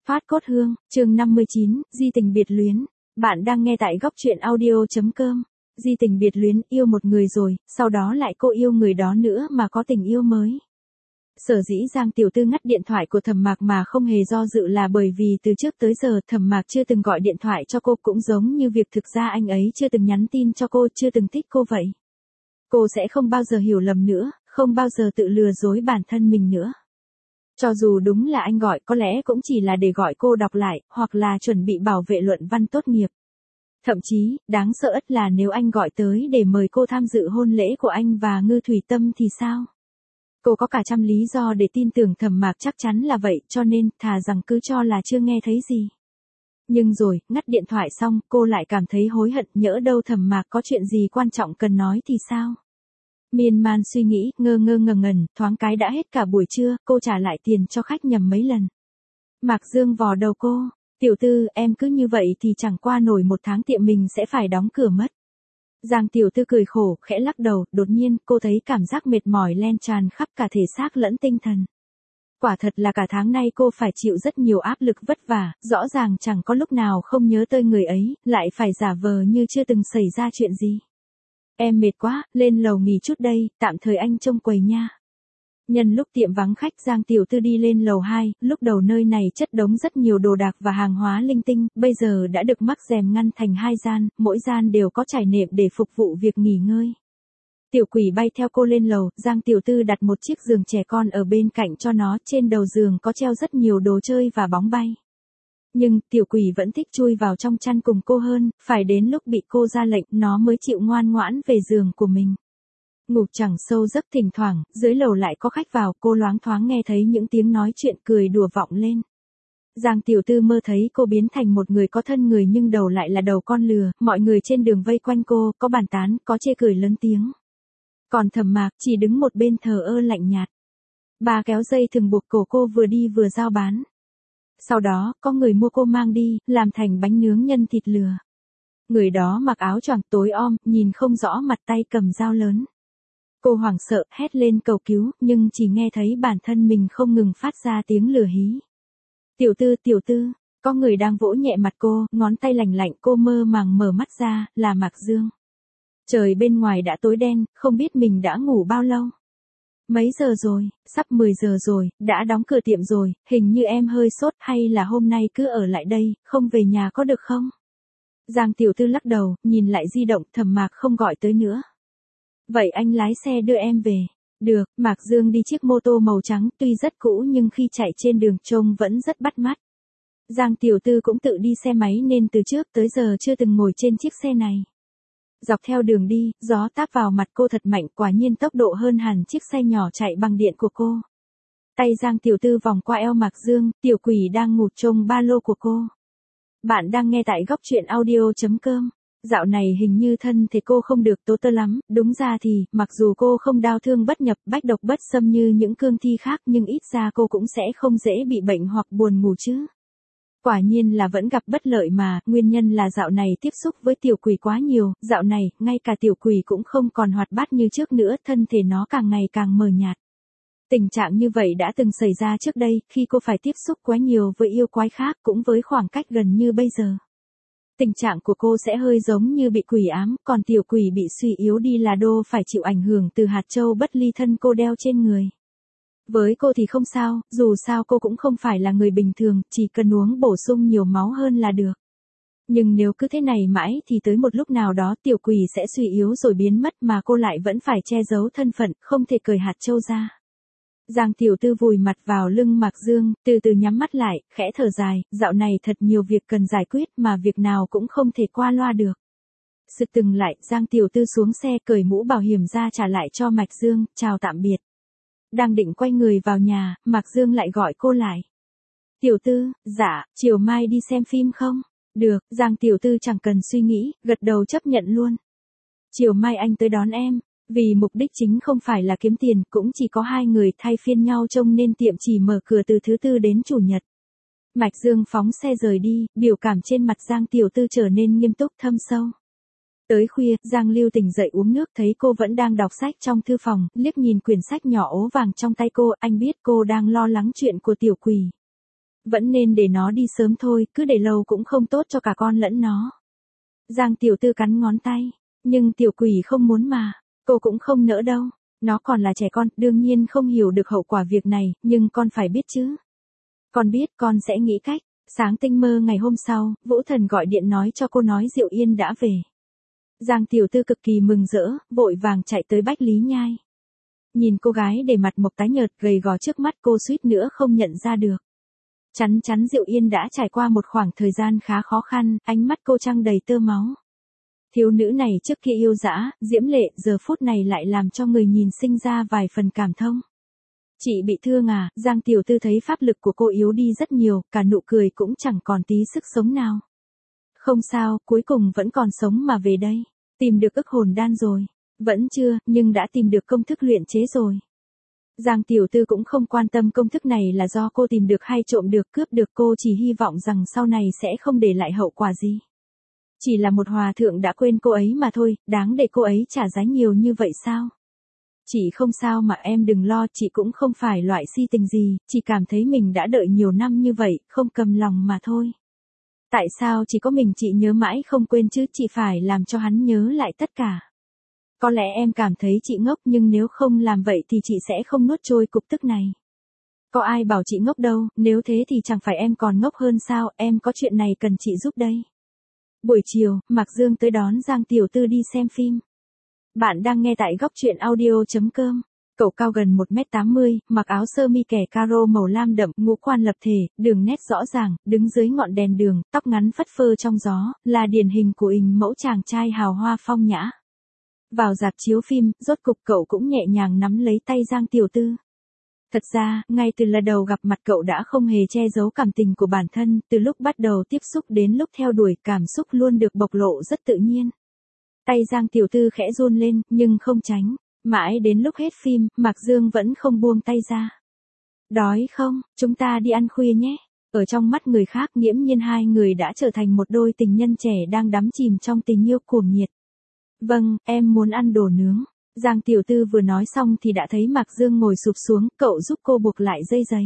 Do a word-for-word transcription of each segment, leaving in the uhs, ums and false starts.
Phát cốt hương, chương năm mươi chín, di tình biệt luyến. Bạn đang nghe tại góc truyện audio.com. Di tình biệt luyến, yêu một người rồi, sau đó lại cô yêu người đó nữa mà có tình yêu mới. Sở dĩ Giang Tiểu Tư ngắt điện thoại của Thẩm Mạc mà không hề do dự là bởi vì từ trước tới giờ Thẩm Mạc chưa từng gọi điện thoại cho cô, cũng giống như việc thực ra anh ấy chưa từng nhắn tin cho cô, chưa từng thích cô vậy. Cô sẽ không bao giờ hiểu lầm nữa, không bao giờ tự lừa dối bản thân mình nữa. Cho dù đúng là anh gọi, có lẽ cũng chỉ là để gọi cô đọc lại, hoặc là chuẩn bị bảo vệ luận văn tốt nghiệp. Thậm chí, đáng sợ ất là nếu anh gọi tới để mời cô tham dự hôn lễ của anh và Ngư Thủy Tâm thì sao? Cô có cả trăm lý do để tin tưởng Thẩm Mạc chắc chắn là vậy, cho nên, thà rằng cứ cho là chưa nghe thấy gì. Nhưng rồi, ngắt điện thoại xong, cô lại cảm thấy hối hận, nhỡ đâu Thẩm Mạc có chuyện gì quan trọng cần nói thì sao? Miên man suy nghĩ, ngơ ngơ ngẩn ngẩn, thoáng cái đã hết cả buổi trưa, cô trả lại tiền cho khách nhầm mấy lần. Mạc Dương vò đầu cô, Tiểu Tư, em cứ như vậy thì chẳng qua nổi một tháng tiệm mình sẽ phải đóng cửa mất. Giang Tiểu Tư cười khổ, khẽ lắc đầu, đột nhiên, cô thấy cảm giác mệt mỏi len tràn khắp cả thể xác lẫn tinh thần. Quả thật là cả tháng nay cô phải chịu rất nhiều áp lực vất vả, rõ ràng chẳng có lúc nào không nhớ tới người ấy, lại phải giả vờ như chưa từng xảy ra chuyện gì. Em mệt quá, lên lầu nghỉ chút đây, tạm thời anh trông quầy nha. Nhân lúc tiệm vắng khách, Giang Tiểu Tư đi lên lầu hai, lúc đầu nơi này chất đống rất nhiều đồ đạc và hàng hóa linh tinh, bây giờ đã được mắc rèm ngăn thành hai gian, mỗi gian đều có trải nệm để phục vụ việc nghỉ ngơi. Tiểu Quỷ bay theo cô lên lầu, Giang Tiểu Tư đặt một chiếc giường trẻ con ở bên cạnh cho nó, trên đầu giường có treo rất nhiều đồ chơi và bóng bay. Nhưng, Tiểu Quỷ vẫn thích chui vào trong chăn cùng cô hơn, phải đến lúc bị cô ra lệnh, nó mới chịu ngoan ngoãn về giường của mình. Ngủ chẳng sâu giấc, thỉnh thoảng, dưới lầu lại có khách vào, cô loáng thoáng nghe thấy những tiếng nói chuyện cười đùa vọng lên. Giang Tiểu Tư mơ thấy cô biến thành một người có thân người nhưng đầu lại là đầu con lừa, mọi người trên đường vây quanh cô, có bàn tán, có chê cười lớn tiếng. Còn Thẩm Mạc chỉ đứng một bên thờ ơ lạnh nhạt. Bà kéo dây thừng buộc cổ cô vừa đi vừa giao bán. Sau đó, có người mua cô mang đi, làm thành bánh nướng nhân thịt lừa. Người đó mặc áo choàng tối om, nhìn không rõ mặt, tay cầm dao lớn. Cô hoảng sợ, hét lên cầu cứu, nhưng chỉ nghe thấy bản thân mình không ngừng phát ra tiếng lừa hí. Tiểu Tư, Tiểu Tư, có người đang vỗ nhẹ mặt cô, ngón tay lành lạnh, cô mơ màng mở mắt ra, là Mạc Dương. Trời bên ngoài đã tối đen, không biết mình đã ngủ bao lâu. Mấy giờ rồi, sắp mười giờ rồi, đã đóng cửa tiệm rồi, hình như em hơi sốt, hay là hôm nay cứ ở lại đây, không về nhà có được không? Giang Tiểu Tư lắc đầu, nhìn lại di động, Thẩm Mạc không gọi tới nữa. Vậy anh lái xe đưa em về. Được, Mạc Dương đi chiếc mô tô màu trắng, tuy rất cũ nhưng khi chạy trên đường trông vẫn rất bắt mắt. Giang Tiểu Tư cũng tự đi xe máy nên từ trước tới giờ chưa từng ngồi trên chiếc xe này. Dọc theo đường đi, gió táp vào mặt cô thật mạnh, quả nhiên tốc độ hơn hẳn chiếc xe nhỏ chạy bằng điện của cô. Tay Giang Tiểu Tư vòng qua eo Mạc Dương, Tiểu Quỷ đang ngụp trông ba lô của cô. Bạn đang nghe tại góc truyện audio.com. Dạo này hình như thân thể cô không được tốt tơ lắm, đúng ra thì, mặc dù cô không đau thương bất nhập, bách độc bất xâm như những cương thi khác nhưng ít ra cô cũng sẽ không dễ bị bệnh hoặc buồn ngủ chứ. Quả nhiên là vẫn gặp bất lợi mà, nguyên nhân là dạo này tiếp xúc với Tiểu Quỷ quá nhiều, dạo này, ngay cả Tiểu Quỷ cũng không còn hoạt bát như trước nữa, thân thể nó càng ngày càng mờ nhạt. Tình trạng như vậy đã từng xảy ra trước đây, khi cô phải tiếp xúc quá nhiều với yêu quái khác, cũng với khoảng cách gần như bây giờ. Tình trạng của cô sẽ hơi giống như bị quỷ ám, còn Tiểu Quỷ bị suy yếu đi là đô phải chịu ảnh hưởng từ hạt châu bất ly thân cô đeo trên người. Với cô thì không sao, dù sao cô cũng không phải là người bình thường, chỉ cần uống bổ sung nhiều máu hơn là được. Nhưng nếu cứ thế này mãi thì tới một lúc nào đó Tiểu Quỷ sẽ suy yếu rồi biến mất mà cô lại vẫn phải che giấu thân phận, không thể cởi hạt châu ra. Giang Tiểu Tư vùi mặt vào lưng Mạc Dương, từ từ nhắm mắt lại, khẽ thở dài, dạo này thật nhiều việc cần giải quyết mà việc nào cũng không thể qua loa được. Sự từng lại, Giang Tiểu Tư xuống xe cởi mũ bảo hiểm ra trả lại cho Mạc Dương, chào tạm biệt. Đang định quay người vào nhà, Mạc Dương lại gọi cô lại. Tiểu Tư, dạ, chiều mai đi xem phim không? Được, Giang Tiểu Tư chẳng cần suy nghĩ, gật đầu chấp nhận luôn. Chiều mai anh tới đón em. Vì mục đích chính không phải là kiếm tiền, cũng chỉ có hai người thay phiên nhau trông nên tiệm chỉ mở cửa từ thứ tư đến chủ nhật. Mạc Dương phóng xe rời đi, biểu cảm trên mặt Giang Tiểu Tư trở nên nghiêm túc thâm sâu. Tới khuya, Giang Lưu tỉnh dậy uống nước thấy cô vẫn đang đọc sách trong thư phòng, liếc nhìn quyển sách nhỏ ố vàng trong tay cô, anh biết cô đang lo lắng chuyện của Tiểu Quỷ. Vẫn nên để nó đi sớm thôi, cứ để lâu cũng không tốt cho cả con lẫn nó. Giang tiểu tư cắn ngón tay, nhưng tiểu quỷ không muốn mà, cô cũng không nỡ đâu. Nó còn là trẻ con, đương nhiên không hiểu được hậu quả việc này, nhưng con phải biết chứ. Con biết, con sẽ nghĩ cách. Sáng tinh mơ ngày hôm sau, Vũ Thần gọi điện nói cho cô nói Diệu Yên đã về. Giang tiểu tư cực kỳ mừng rỡ, vội vàng chạy tới Bách Lý Nhai. Nhìn cô gái để mặt mộc tái nhợt gầy gò trước mắt cô suýt nữa không nhận ra được. Chắn chắn Diệu Yên đã trải qua một khoảng thời gian khá khó khăn, ánh mắt cô trăng đầy tơ máu. Thiếu nữ này trước kia yêu dã, diễm lệ, giờ phút này lại làm cho người nhìn sinh ra vài phần cảm thông. Chị bị thương à? Giang tiểu tư thấy pháp lực của cô yếu đi rất nhiều, cả nụ cười cũng chẳng còn tí sức sống nào. Không sao, cuối cùng vẫn còn sống mà về đây. Tìm được ức hồn đan rồi. Vẫn chưa, nhưng đã tìm được công thức luyện chế rồi. Giang tiểu tư cũng không quan tâm công thức này là do cô tìm được hay trộm được cướp được, cô chỉ hy vọng rằng sau này sẽ không để lại hậu quả gì. Chỉ là một hòa thượng đã quên cô ấy mà thôi, đáng để cô ấy trả giá nhiều như vậy sao? Chị không sao mà em đừng lo, chị cũng không phải loại si tình gì, chỉ cảm thấy mình đã đợi nhiều năm như vậy, không cầm lòng mà thôi. Tại sao chỉ có mình chị nhớ mãi không quên chứ, chị phải làm cho hắn nhớ lại tất cả. Có lẽ em cảm thấy chị ngốc, nhưng nếu không làm vậy thì chị sẽ không nuốt trôi cục tức này. Có ai bảo chị ngốc đâu, nếu thế thì chẳng phải em còn ngốc hơn sao, em có chuyện này cần chị giúp đây. Buổi chiều, Mạc Dương tới đón Giang tiểu tư đi xem phim. Bạn đang nghe tại góc truyện audio chấm com. Cậu cao gần một mét tám mươi, mặc áo sơ mi kẻ caro màu lam đậm, ngũ quan lập thể, đường nét rõ ràng, đứng dưới ngọn đèn đường, tóc ngắn phất phơ trong gió, là điển hình của hình mẫu chàng trai hào hoa phong nhã. Vào rạp chiếu phim, rốt cục cậu cũng nhẹ nhàng nắm lấy tay Giang tiểu tư. Thật ra, ngay từ lần đầu gặp mặt cậu đã không hề che giấu cảm tình của bản thân, từ lúc bắt đầu tiếp xúc đến lúc theo đuổi, cảm xúc luôn được bộc lộ rất tự nhiên. Tay Giang tiểu tư khẽ run lên, nhưng không tránh. Mãi đến lúc hết phim, Mạc Dương vẫn không buông tay ra. Đói không, chúng ta đi ăn khuya nhé. Ở trong mắt người khác, nghiễm nhiên hai người đã trở thành một đôi tình nhân trẻ đang đắm chìm trong tình yêu cuồng nhiệt. Vâng, em muốn ăn đồ nướng. Giang tiểu tư vừa nói xong thì đã thấy Mạc Dương ngồi sụp xuống, cậu giúp cô buộc lại dây giày.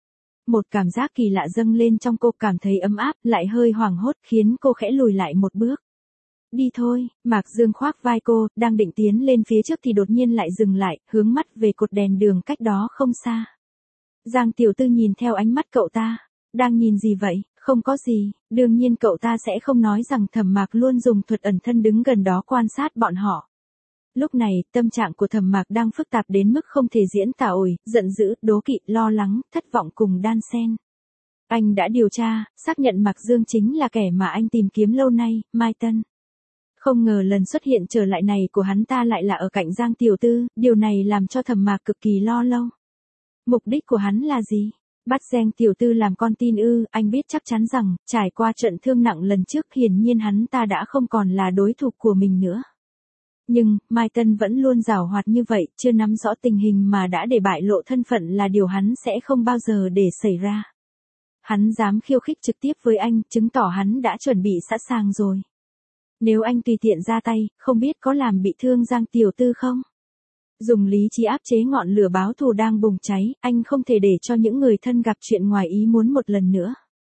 Một cảm giác kỳ lạ dâng lên trong cô, cảm thấy ấm áp, lại hơi hoảng hốt, khiến cô khẽ lùi lại một bước. Đi thôi, Mạc Dương khoác vai cô, đang định tiến lên phía trước thì đột nhiên lại dừng lại, hướng mắt về cột đèn đường cách đó không xa. Giang tiểu tư nhìn theo ánh mắt cậu ta. Đang nhìn gì vậy? Không có gì, đương nhiên cậu ta sẽ không nói rằng Thẩm Mạc luôn dùng thuật ẩn thân đứng gần đó quan sát bọn họ. Lúc này, tâm trạng của Thẩm Mạc đang phức tạp đến mức không thể diễn tả ổi, giận dữ, đố kỵ, lo lắng, thất vọng cùng đan xen. Anh đã điều tra, xác nhận Mạc Dương chính là kẻ mà anh tìm kiếm lâu nay, Mai Tân. Không ngờ lần xuất hiện trở lại này của hắn ta lại là ở cạnh Giang tiểu tư, điều này làm cho Thẩm Mạc cực kỳ lo lâu. Mục đích của hắn là gì? Bắt Giang tiểu tư làm con tin ư? Anh biết chắc chắn rằng, trải qua trận thương nặng lần trước, hiển nhiên hắn ta đã không còn là đối thủ của mình nữa. Nhưng, Mai Tân vẫn luôn giảo hoạt như vậy, chưa nắm rõ tình hình mà đã để bại lộ thân phận là điều hắn sẽ không bao giờ để xảy ra. Hắn dám khiêu khích trực tiếp với anh, chứng tỏ hắn đã chuẩn bị sẵn sàng rồi. Nếu anh tùy tiện ra tay, không biết có làm bị thương Giang tiểu tư không? Dùng lý trí áp chế ngọn lửa báo thù đang bùng cháy, anh không thể để cho những người thân gặp chuyện ngoài ý muốn một lần nữa.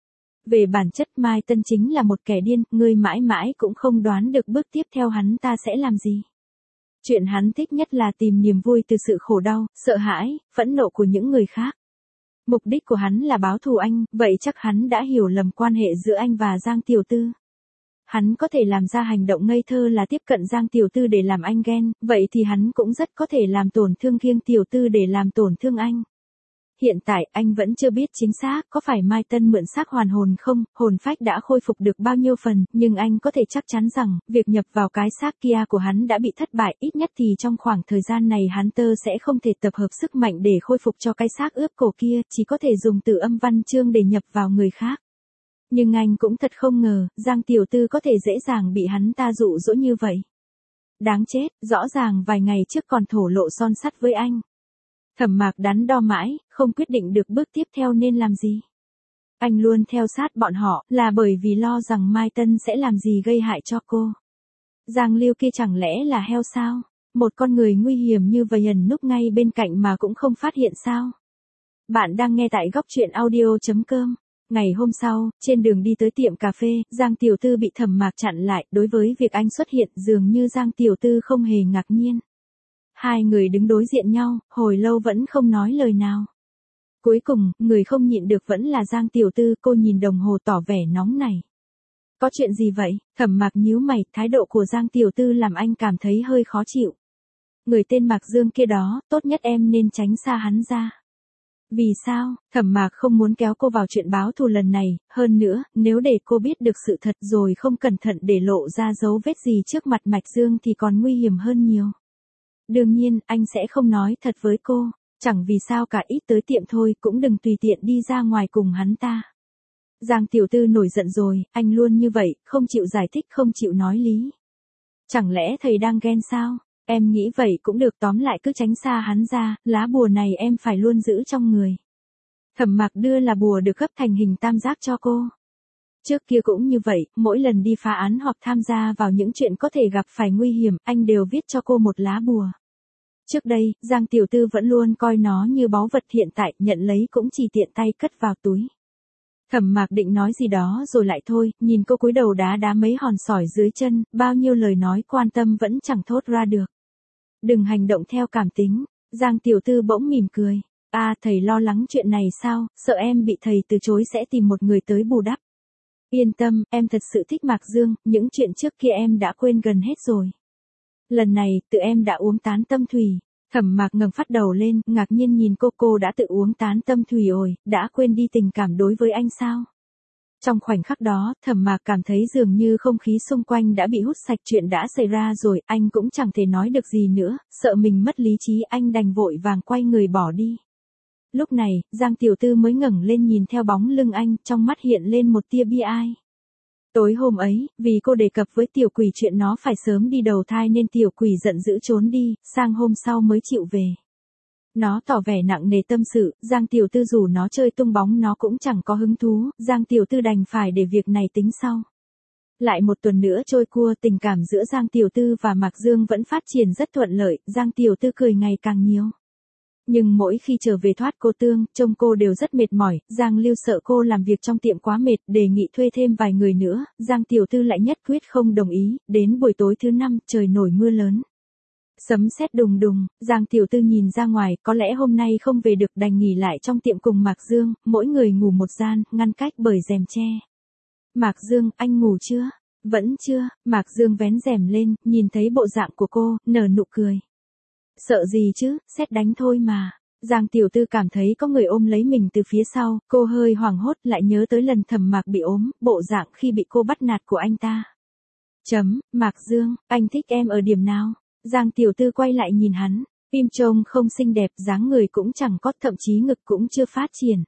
Về bản chất, Mai Tân chính là một kẻ điên, người mãi mãi cũng không đoán được bước tiếp theo hắn ta sẽ làm gì. Chuyện hắn thích nhất là tìm niềm vui từ sự khổ đau, sợ hãi, phẫn nộ của những người khác. Mục đích của hắn là báo thù anh, vậy chắc hắn đã hiểu lầm quan hệ giữa anh và Giang tiểu tư. Hắn có thể làm ra hành động ngây thơ là tiếp cận Giang tiểu tư để làm anh ghen, vậy thì hắn cũng rất có thể làm tổn thương Giang tiểu tư để làm tổn thương anh. Hiện tại anh vẫn chưa biết chính xác có phải Mai Tân mượn xác hoàn hồn không, hồn phách đã khôi phục được bao nhiêu phần, nhưng anh có thể chắc chắn rằng, việc nhập vào cái xác kia của hắn đã bị thất bại, ít nhất thì trong khoảng thời gian này hắn tơ sẽ không thể tập hợp sức mạnh để khôi phục cho cái xác ướp cổ kia, chỉ có thể dùng từ âm văn chương để nhập vào người khác. Nhưng anh cũng thật không ngờ, Giang tiểu tư có thể dễ dàng bị hắn ta dụ dỗ như vậy. Đáng chết, rõ ràng vài ngày trước còn thổ lộ son sắt với anh. Thẩm Mạc đắn đo mãi, không quyết định được bước tiếp theo nên làm gì. Anh luôn theo sát bọn họ, là bởi vì lo rằng Mai Tân sẽ làm gì gây hại cho cô. Giang Lưu kia chẳng lẽ là heo sao? Một con người nguy hiểm như vậy ẩn núp ngay bên cạnh mà cũng không phát hiện sao? Bạn đang nghe tại góc truyện audio chấm com. Ngày hôm sau, trên đường đi tới tiệm cà phê, Giang Tiểu Tư bị Thẩm Mạc chặn lại, đối với việc anh xuất hiện dường như Giang Tiểu Tư không hề ngạc nhiên. Hai người đứng đối diện nhau, hồi lâu vẫn không nói lời nào. Cuối cùng, người không nhịn được vẫn là Giang Tiểu Tư, cô nhìn đồng hồ tỏ vẻ nóng này. Có chuyện gì vậy? Thẩm Mạc nhíu mày, thái độ của Giang Tiểu Tư làm anh cảm thấy hơi khó chịu. Người tên Mạc Dương kia đó, tốt nhất em nên tránh xa hắn ra. Vì sao? Thẩm Mạc không muốn kéo cô vào chuyện báo thù lần này, hơn nữa, nếu để cô biết được sự thật rồi không cẩn thận để lộ ra dấu vết gì trước mặt Mạc Dương thì còn nguy hiểm hơn nhiều. Đương nhiên, anh sẽ không nói thật với cô, chẳng vì sao cả, ít tới tiệm thôi, cũng đừng tùy tiện đi ra ngoài cùng hắn ta. Giang Tiểu Tư nổi giận rồi, anh luôn như vậy, không chịu giải thích, không chịu nói lý. Chẳng lẽ thầy đang ghen sao? Em nghĩ vậy cũng được, tóm lại cứ tránh xa hắn ra, lá bùa này em phải luôn giữ trong người. Thẩm Mạc đưa là bùa được gấp thành hình tam giác cho cô. Trước kia cũng như vậy, mỗi lần đi phá án hoặc tham gia vào những chuyện có thể gặp phải nguy hiểm, anh đều viết cho cô một lá bùa. Trước đây, Giang Tiểu Tư vẫn luôn coi nó như báu vật, hiện tại, nhận lấy cũng chỉ tiện tay cất vào túi. Thẩm Mạc định nói gì đó rồi lại thôi, nhìn cô cúi đầu đá đá mấy hòn sỏi dưới chân, bao nhiêu lời nói quan tâm vẫn chẳng thốt ra được. Đừng hành động theo cảm tính. Giang Tiểu Tư bỗng mỉm cười. À, thầy lo lắng chuyện này sao, sợ em bị thầy từ chối sẽ tìm một người tới bù đắp. Yên tâm, em thật sự thích Mạc Dương, những chuyện trước kia em đã quên gần hết rồi. Lần này, tự em đã uống tán tâm thủy. Thẩm Mạc ngẩng phát đầu lên, ngạc nhiên nhìn cô, cô đã tự uống tán tâm thủy rồi, đã quên đi tình cảm đối với anh sao? Trong khoảnh khắc đó, Thẩm Mạc cảm thấy dường như không khí xung quanh đã bị hút sạch, chuyện đã xảy ra rồi, anh cũng chẳng thể nói được gì nữa, sợ mình mất lý trí, anh đành vội vàng quay người bỏ đi. Lúc này, Giang Tiểu Tư mới ngẩng lên nhìn theo bóng lưng anh, trong mắt hiện lên một tia bi ai. Tối hôm ấy, vì cô đề cập với tiểu quỷ chuyện nó phải sớm đi đầu thai nên tiểu quỷ giận dữ trốn đi, sang hôm sau mới chịu về. Nó tỏ vẻ nặng nề tâm sự, Giang Tiểu Tư rủ nó chơi tung bóng nó cũng chẳng có hứng thú, Giang Tiểu Tư đành phải để việc này tính sau. Lại một tuần nữa trôi qua, tình cảm giữa Giang Tiểu Tư và Mạc Dương vẫn phát triển rất thuận lợi, Giang Tiểu Tư cười ngày càng nhiều. Nhưng mỗi khi trở về thoát cô tương, trông cô đều rất mệt mỏi, Giang Lưu sợ cô làm việc trong tiệm quá mệt, đề nghị thuê thêm vài người nữa, Giang Tiểu Tư lại nhất quyết không đồng ý, đến buổi tối thứ năm, trời nổi mưa lớn. Sấm sét đùng đùng, Giang Tiểu Tư nhìn ra ngoài, có lẽ hôm nay không về được, đành nghỉ lại trong tiệm cùng Mạc Dương, mỗi người ngủ một gian, ngăn cách bởi rèm tre. Mạc Dương, anh ngủ chưa? Vẫn chưa, Mạc Dương vén rèm lên, nhìn thấy bộ dạng của cô, nở nụ cười. Sợ gì chứ, sét đánh thôi mà. Giang Tiểu Tư cảm thấy có người ôm lấy mình từ phía sau, cô hơi hoảng hốt, lại nhớ tới lần Thẩm Mạc bị ốm, bộ dạng khi bị cô bắt nạt của anh ta. Chấm, Mạc Dương, anh thích em ở điểm nào? Giang Tiểu Tư quay lại nhìn hắn, phim trông không xinh đẹp, dáng người cũng chẳng có, thậm chí ngực cũng chưa phát triển.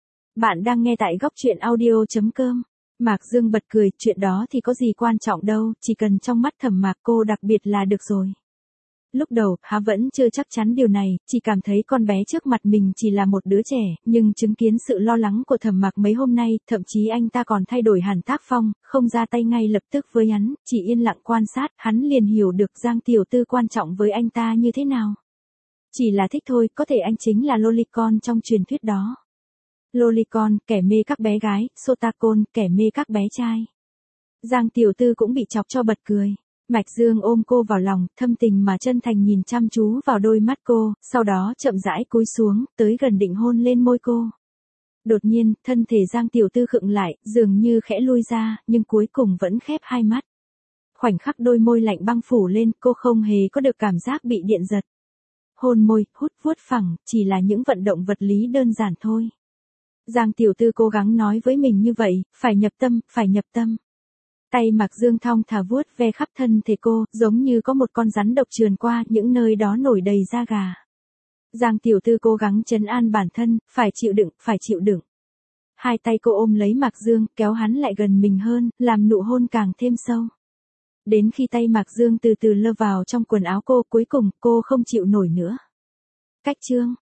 Bạn đang nghe tại góc truyện audio chấm com. Mạc Dương bật cười, chuyện đó thì có gì quan trọng đâu, chỉ cần trong mắt Thẩm Mạc cô đặc biệt là được rồi. Lúc đầu, hắn vẫn chưa chắc chắn điều này, chỉ cảm thấy con bé trước mặt mình chỉ là một đứa trẻ, nhưng chứng kiến sự lo lắng của Thẩm Mạc mấy hôm nay, thậm chí anh ta còn thay đổi hẳn tác phong, không ra tay ngay lập tức với hắn, chỉ yên lặng quan sát, hắn liền hiểu được Giang Tiểu Tư quan trọng với anh ta như thế nào. Chỉ là thích thôi, có thể anh chính là lolicon trong truyền thuyết đó. Lolicon, kẻ mê các bé gái, Sotakon, kẻ mê các bé trai. Giang Tiểu Tư cũng bị chọc cho bật cười. Mạc Dương ôm cô vào lòng, thâm tình mà chân thành nhìn chăm chú vào đôi mắt cô, sau đó chậm rãi cúi xuống, tới gần định hôn lên môi cô. Đột nhiên, thân thể Giang Tiểu Tư khựng lại, dường như khẽ lui ra, nhưng cuối cùng vẫn khép hai mắt. Khoảnh khắc đôi môi lạnh băng phủ lên, cô không hề có được cảm giác bị điện giật. Hôn môi, hút vuốt phẳng, chỉ là những vận động vật lý đơn giản thôi. Giang Tiểu Tư cố gắng nói với mình như vậy, phải nhập tâm, phải nhập tâm. Tay Mạc Dương thong thả vuốt ve khắp thân thể cô, giống như có một con rắn độc trườn qua, những nơi đó nổi đầy da gà. Giang Tiểu Tư cố gắng trấn an bản thân, phải chịu đựng, phải chịu đựng. Hai tay cô ôm lấy Mạc Dương, kéo hắn lại gần mình hơn, làm nụ hôn càng thêm sâu. Đến khi tay Mạc Dương từ từ lơ vào trong quần áo cô, cuối cùng, cô không chịu nổi nữa. Cách chương.